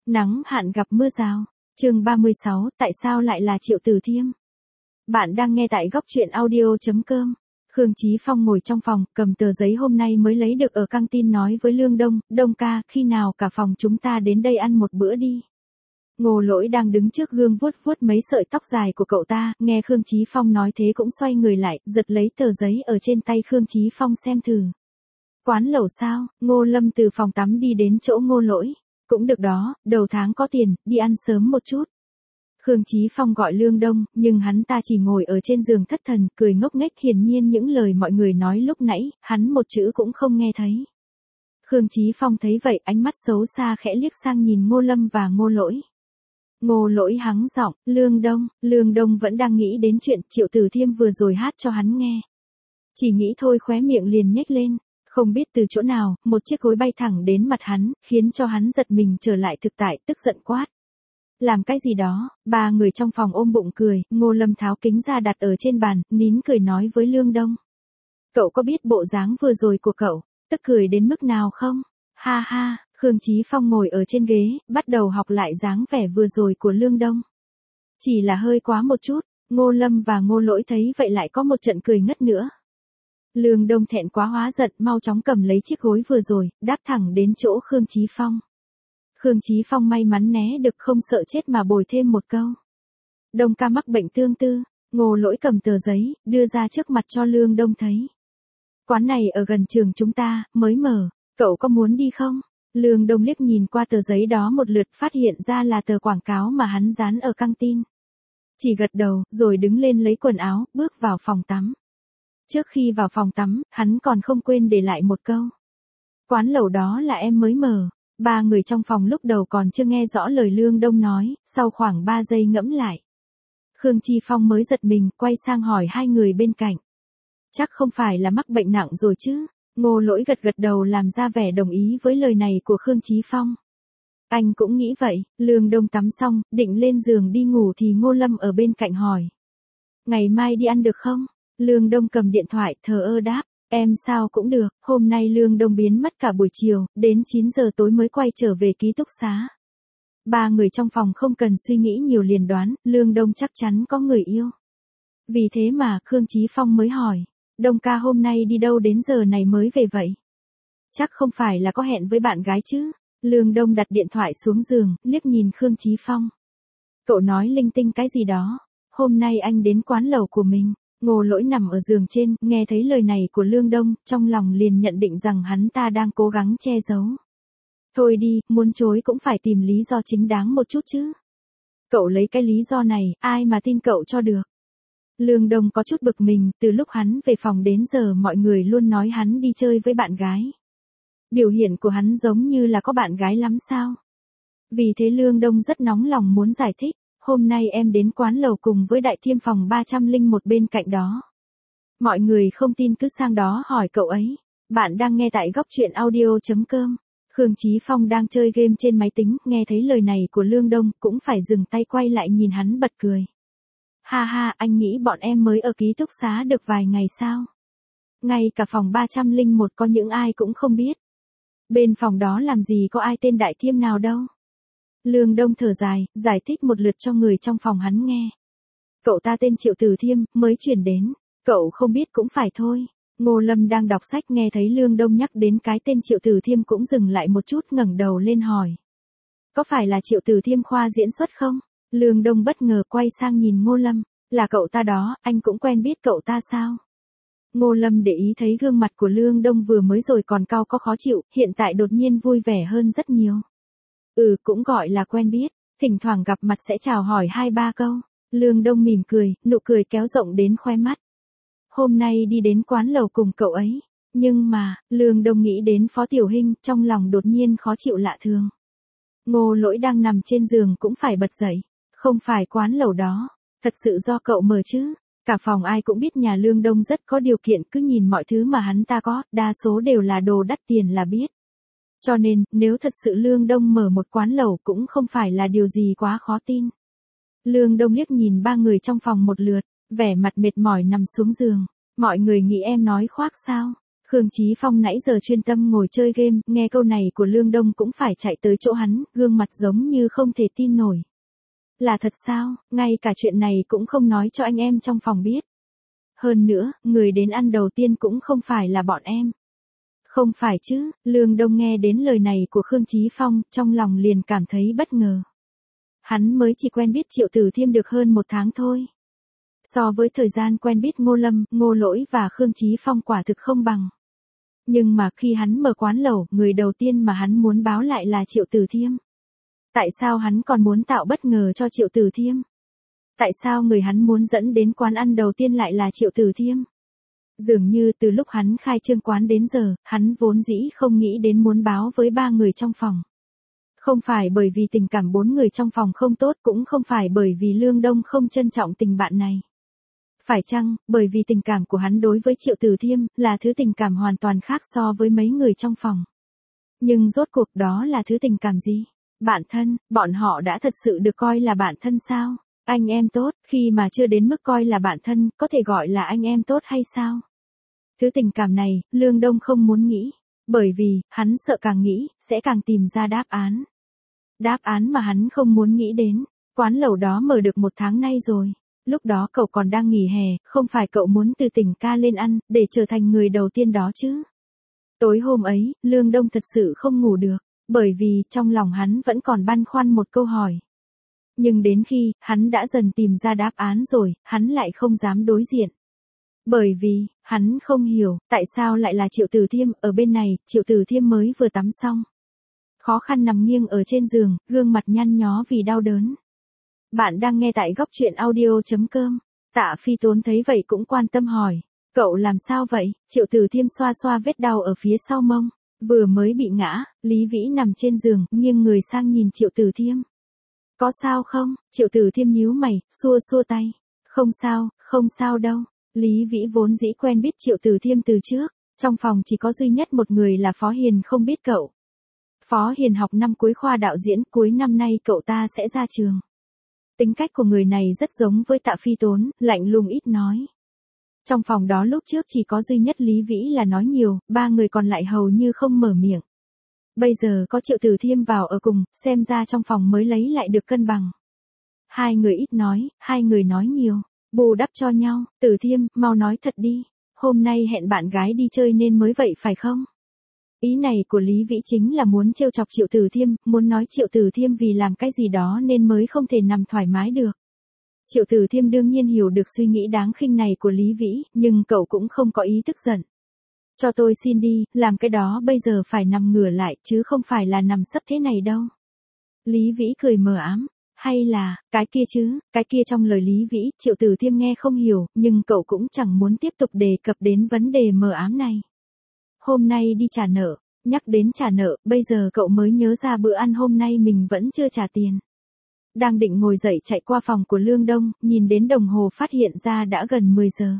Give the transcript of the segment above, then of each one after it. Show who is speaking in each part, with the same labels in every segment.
Speaker 1: Nắng hạn gặp mưa rào. Chương 36, tại sao lại là Triệu Tử Thiêm? Bạn đang nghe tại góc truyện audio.com. Khương Chí Phong ngồi trong phòng, cầm tờ giấy hôm nay mới lấy được ở căng tin nói với Lương Đông, Đông ca, khi nào cả phòng chúng ta đến đây ăn một bữa đi. Ngô Lỗi đang đứng trước gương vuốt vuốt mấy sợi tóc dài của cậu ta, nghe Khương Chí Phong nói thế cũng xoay người lại, giật lấy tờ giấy ở trên tay Khương Chí Phong xem thử. Quán lẩu sao? Ngô Lâm từ phòng tắm đi đến chỗ Ngô Lỗi. Cũng được đó, đầu tháng có tiền, đi ăn sớm một chút. Khương Chí Phong gọi Lương Đông, nhưng hắn ta chỉ ngồi ở trên giường thất thần, cười ngốc nghếch, hiển nhiên những lời mọi người nói lúc nãy, hắn một chữ cũng không nghe thấy. Khương Chí Phong thấy vậy, ánh mắt xấu xa khẽ liếc sang nhìn Ngô Lâm và Ngô Lỗi. Ngô Lỗi hắng giọng, Lương Đông vẫn đang nghĩ đến chuyện Triệu Tử Thiêm vừa rồi hát cho hắn nghe. Chỉ nghĩ thôi khóe miệng liền nhếch lên. Không biết từ chỗ nào, một chiếc gối bay thẳng đến mặt hắn, khiến cho hắn giật mình trở lại thực tại, tức giận quát. Làm cái gì đó? Ba người trong phòng ôm bụng cười, Ngô Lâm tháo kính ra đặt ở trên bàn, nín cười nói với Lương Đông. Cậu có biết bộ dáng vừa rồi của cậu, tức cười đến mức nào không? Ha ha, Khương Chí Phong ngồi ở trên ghế, bắt đầu học lại dáng vẻ vừa rồi của Lương Đông. Chỉ là hơi quá một chút, Ngô Lâm và Ngô Lỗi thấy vậy lại có một trận cười ngất nữa. Lương Đông thẹn quá hóa giận, mau chóng cầm lấy chiếc gối vừa rồi, đáp thẳng đến chỗ Khương Chí Phong. Khương Chí Phong may mắn né được, không sợ chết mà bồi thêm một câu. Đông ca mắc bệnh tương tư. Ngô Lỗi cầm tờ giấy, đưa ra trước mặt cho Lương Đông thấy. Quán này ở gần trường chúng ta, mới mở, cậu có muốn đi không? Lương Đông liếc nhìn qua tờ giấy đó một lượt, phát hiện ra là tờ quảng cáo mà hắn dán ở căng tin. Chỉ gật đầu, rồi đứng lên lấy quần áo, bước vào phòng tắm. Trước khi vào phòng tắm, hắn còn không quên để lại một câu. Quán lẩu đó là em mới mở. Ba người trong phòng lúc đầu còn chưa nghe rõ lời Lương Đông nói, sau khoảng 3 giây ngẫm lại. Khương Chí Phong mới giật mình, quay sang hỏi hai người bên cạnh. Chắc không phải là mắc bệnh nặng rồi chứ? Ngô Lỗi gật gật đầu làm ra vẻ đồng ý với lời này của Khương Chí Phong. Anh cũng nghĩ vậy. Lương Đông tắm xong, định lên giường đi ngủ thì Ngô Lâm ở bên cạnh hỏi. Ngày mai đi ăn được không? Lương Đông cầm điện thoại, thờ ơ đáp, em sao cũng được. Hôm nay Lương Đông biến mất cả buổi chiều, đến 9 giờ tối mới quay trở về ký túc xá. Ba người trong phòng không cần suy nghĩ nhiều liền đoán, Lương Đông chắc chắn có người yêu. Vì thế mà Khương Chí Phong mới hỏi, Đông ca hôm nay đi đâu đến giờ này mới về vậy? Chắc không phải là có hẹn với bạn gái chứ? Lương Đông đặt điện thoại xuống giường, liếc nhìn Khương Chí Phong. Cậu nói linh tinh cái gì đó? Hôm nay anh đến quán lẩu của mình. Ngô Lỗi nằm ở giường trên, nghe thấy lời này của Lương Đông, trong lòng liền nhận định rằng hắn ta đang cố gắng che giấu. Thôi đi, muốn chối cũng phải tìm lý do chính đáng một chút chứ. Cậu lấy cái lý do này, ai mà tin cậu cho được. Lương Đông có chút bực mình, từ lúc hắn về phòng đến giờ mọi người luôn nói hắn đi chơi với bạn gái. Biểu hiện của hắn giống như là có bạn gái lắm sao. Vì thế Lương Đông rất nóng lòng muốn giải thích. Hôm nay em đến quán lẩu cùng với Đại Thiêm phòng 301 bên cạnh đó. Mọi người không tin cứ sang đó hỏi cậu ấy. Bạn đang nghe tại góc truyện audio.com. Khương Chí Phong đang chơi game trên máy tính, nghe thấy lời này của Lương Đông, cũng phải dừng tay quay lại nhìn hắn bật cười. Ha ha, anh nghĩ bọn em mới ở ký túc xá được vài ngày sao? Ngay cả phòng 301 có những ai cũng không biết. Bên phòng đó làm gì có ai tên Đại Thiêm nào đâu. Lương Đông thở dài, giải thích một lượt cho người trong phòng hắn nghe. Cậu ta tên Triệu Tử Thiêm, mới chuyển đến. Cậu không biết cũng phải thôi. Ngô Lâm đang đọc sách nghe thấy Lương Đông nhắc đến cái tên Triệu Tử Thiêm cũng dừng lại một chút, ngẩng đầu lên hỏi. Có phải là Triệu Tử Thiêm khoa diễn xuất không? Lương Đông bất ngờ quay sang nhìn Ngô Lâm. Là cậu ta đó, anh cũng quen biết cậu ta sao? Ngô Lâm để ý thấy gương mặt của Lương Đông vừa mới rồi còn cau có khó chịu, hiện tại đột nhiên vui vẻ hơn rất nhiều. Cũng gọi là quen biết, thỉnh thoảng gặp mặt sẽ chào hỏi 2-3 câu. Lương Đông mỉm cười, nụ cười kéo rộng đến khóe mắt. Hôm nay đi đến quán lẩu cùng cậu ấy, nhưng mà, Lương Đông nghĩ đến Phó Tiểu Hinh, trong lòng đột nhiên khó chịu lạ thường. Ngô Lỗi đang nằm trên giường cũng phải bật dậy, không phải quán lẩu đó, thật sự do cậu mở chứ. Cả phòng ai cũng biết nhà Lương Đông rất có điều kiện, cứ nhìn mọi thứ mà hắn ta có, đa số đều là đồ đắt tiền là biết. Cho nên, nếu thật sự Lương Đông mở một quán lẩu cũng không phải là điều gì quá khó tin. Lương Đông liếc nhìn ba người trong phòng một lượt, vẻ mặt mệt mỏi nằm xuống giường. Mọi người nghĩ em nói khoác sao? Khương Chí Phong nãy giờ chuyên tâm ngồi chơi game, nghe câu này của Lương Đông cũng phải chạy tới chỗ hắn, gương mặt giống như không thể tin nổi. Là thật sao, ngay cả chuyện này cũng không nói cho anh em trong phòng biết. Hơn nữa, người đến ăn đầu tiên cũng không phải là bọn em. Không phải chứ, Lương Đông nghe đến lời này của Khương Chí Phong, trong lòng liền cảm thấy bất ngờ. Hắn mới chỉ quen biết Triệu Tử Thiêm được hơn 1 tháng thôi. So với thời gian quen biết Ngô Lâm, Ngô Lỗi và Khương Chí Phong quả thực không bằng. Nhưng mà khi hắn mở quán lẩu, người đầu tiên mà hắn muốn báo lại là Triệu Tử Thiêm. Tại sao hắn còn muốn tạo bất ngờ cho Triệu Tử Thiêm? Tại sao người hắn muốn dẫn đến quán ăn đầu tiên lại là Triệu Tử Thiêm? Dường như từ lúc hắn khai trương quán đến giờ, hắn vốn dĩ không nghĩ đến muốn báo với 3 người trong phòng. Không phải bởi vì tình cảm 4 người trong phòng không tốt, cũng không phải bởi vì Lương Đông không trân trọng tình bạn này. Phải chăng, bởi vì tình cảm của hắn đối với Triệu Tử Thiêm, là thứ tình cảm hoàn toàn khác so với mấy người trong phòng. Nhưng rốt cuộc đó là thứ tình cảm gì? Bạn thân, bọn họ đã thật sự được coi là bạn thân sao? Anh em tốt, khi mà chưa đến mức coi là bạn thân, có thể gọi là anh em tốt hay sao? Thứ tình cảm này, Lương Đông không muốn nghĩ. Bởi vì, hắn sợ càng nghĩ, sẽ càng tìm ra đáp án. Đáp án mà hắn không muốn nghĩ đến. Quán lẩu đó mở được 1 tháng nay rồi. Lúc đó cậu còn đang nghỉ hè, không phải cậu muốn từ tỉnh ca lên ăn, để trở thành người đầu tiên đó chứ. Tối hôm ấy, Lương Đông thật sự không ngủ được, bởi vì trong lòng hắn vẫn còn băn khoăn một câu hỏi. Nhưng đến khi, hắn đã dần tìm ra đáp án rồi, hắn lại không dám đối diện. Bởi vì, hắn không hiểu, tại sao lại là Triệu Tử Thiêm, ở bên này, Triệu Tử Thiêm mới vừa tắm xong. Khó khăn nằm nghiêng ở trên giường, gương mặt nhăn nhó vì đau đớn. Bạn đang nghe tại góc truyện audio.com. Tạ Phi Tốn thấy vậy cũng quan tâm hỏi. Cậu làm sao vậy? Triệu Tử Thiêm xoa xoa vết đau ở phía sau mông. Vừa mới bị ngã, Lý Vĩ nằm trên giường, nghiêng người sang nhìn Triệu Tử Thiêm. Có sao không? Triệu Tử Thiêm nhíu mày, xua xua tay. Không sao đâu. Lý Vĩ vốn dĩ quen biết Triệu Tử Thiêm từ trước. Trong phòng chỉ có duy nhất một người là Phó Hiền không biết cậu. Phó Hiền học năm cuối khoa đạo diễn, cuối năm nay cậu ta sẽ ra trường. Tính cách của người này rất giống với Tạ Phi Tốn, lạnh lùng ít nói. Trong phòng đó lúc trước chỉ có duy nhất Lý Vĩ là nói nhiều, 3 người còn lại hầu như không mở miệng. Bây giờ có Triệu Tử Thiêm vào ở cùng, xem ra trong phòng mới lấy lại được cân bằng. 2 người ít nói, 2 người nói nhiều, bù đắp cho nhau. Tử Thiêm, mau nói thật đi, hôm nay hẹn bạn gái đi chơi nên mới vậy phải không? Ý này của Lý Vĩ chính là muốn trêu chọc Triệu Tử Thiêm, muốn nói Triệu Tử Thiêm vì làm cái gì đó nên mới không thể nằm thoải mái được. Triệu Tử Thiêm đương nhiên hiểu được suy nghĩ đáng khinh này của Lý Vĩ, nhưng cậu cũng không có ý tức giận. Cho tôi xin đi, làm cái đó bây giờ phải nằm ngửa lại chứ không phải là nằm sấp thế này đâu. Lý Vĩ cười mờ ám, hay là, cái kia chứ, cái kia trong lời Lý Vĩ, Triệu Tử Thiêm nghe không hiểu, nhưng cậu cũng chẳng muốn tiếp tục đề cập đến vấn đề mờ ám này. Hôm nay đi trả nợ, nhắc đến trả nợ, bây giờ cậu mới nhớ ra bữa ăn hôm nay mình vẫn chưa trả tiền. Đang định ngồi dậy chạy qua phòng của Lương Đông, nhìn đến đồng hồ phát hiện ra đã gần 10 giờ.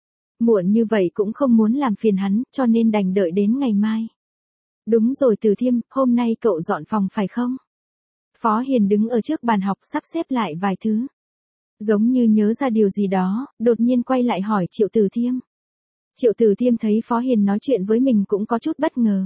Speaker 1: Muộn như vậy cũng không muốn làm phiền hắn, cho nên đành đợi đến ngày mai. Đúng rồi Tử Thiêm, hôm nay cậu dọn phòng phải không? Phó Hiền đứng ở trước bàn học sắp xếp lại vài thứ. Giống như nhớ ra điều gì đó, đột nhiên quay lại hỏi Triệu Tử Thiêm. Triệu Tử Thiêm thấy Phó Hiền nói chuyện với mình cũng có chút bất ngờ.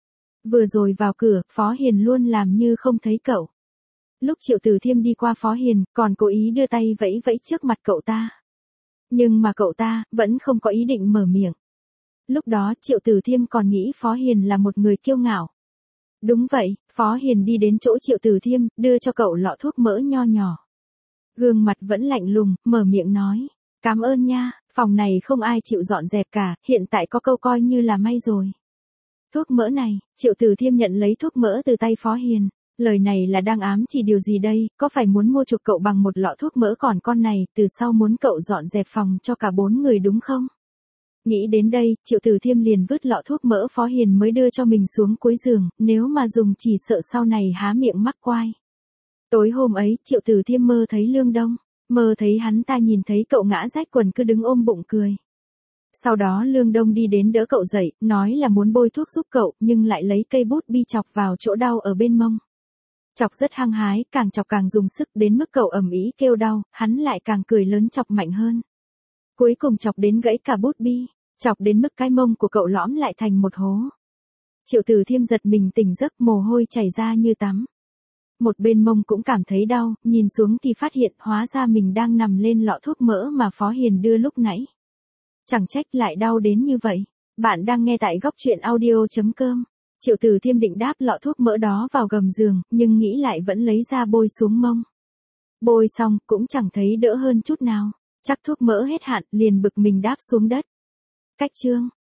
Speaker 1: Vừa rồi vào cửa, Phó Hiền luôn làm như không thấy cậu. Lúc Triệu Tử Thiêm đi qua Phó Hiền, còn cố ý đưa tay vẫy vẫy trước mặt cậu ta. Nhưng mà cậu ta, vẫn không có ý định mở miệng. Lúc đó Triệu Tử Thiêm còn nghĩ Phó Hiền là một người kiêu ngạo. Đúng vậy, Phó Hiền đi đến chỗ Triệu Tử Thiêm, đưa cho cậu lọ thuốc mỡ nho nhỏ. Gương mặt vẫn lạnh lùng, mở miệng nói. Cảm ơn nha, phòng này không ai chịu dọn dẹp cả, hiện tại có câu coi như là may rồi. Thuốc mỡ này, Triệu Tử Thiêm nhận lấy thuốc mỡ từ tay Phó Hiền. Lời này là đang ám chỉ điều gì đây, có phải muốn mua chuộc cậu bằng một lọ thuốc mỡ còn con này, từ sau muốn cậu dọn dẹp phòng cho cả 4 người đúng không? Nghĩ đến đây, Triệu Tử Thiêm liền vứt lọ thuốc mỡ Phó Hiền mới đưa cho mình xuống cuối giường, nếu mà dùng chỉ sợ sau này há miệng mắc quai. Tối hôm ấy, Triệu Tử Thiêm mơ thấy Lương Đông, mơ thấy hắn ta nhìn thấy cậu ngã rách quần cứ đứng ôm bụng cười. Sau đó Lương Đông đi đến đỡ cậu dậy, nói là muốn bôi thuốc giúp cậu, nhưng lại lấy cây bút bi chọc vào chỗ đau ở bên mông. Chọc rất hăng hái, càng chọc càng dùng sức đến mức cậu ầm ĩ kêu đau, hắn lại càng cười lớn chọc mạnh hơn. Cuối cùng chọc đến gãy cả bút bi, chọc đến mức cái mông của cậu lõm lại thành một hố. Triệu Tử Thiêm giật mình tỉnh giấc, mồ hôi chảy ra như tắm. Một bên mông cũng cảm thấy đau, nhìn xuống thì phát hiện hóa ra mình đang nằm lên lọ thuốc mỡ mà Phó Hiền đưa lúc nãy. Chẳng trách lại đau đến như vậy. Bạn đang nghe tại góc truyện audio.com. Triệu Tử Thiêm định đáp lọ thuốc mỡ đó vào gầm giường, nhưng nghĩ lại vẫn lấy ra bôi xuống mông. Bôi xong, cũng chẳng thấy đỡ hơn chút nào. Chắc thuốc mỡ hết hạn, liền bực mình đáp xuống đất. Cách chương.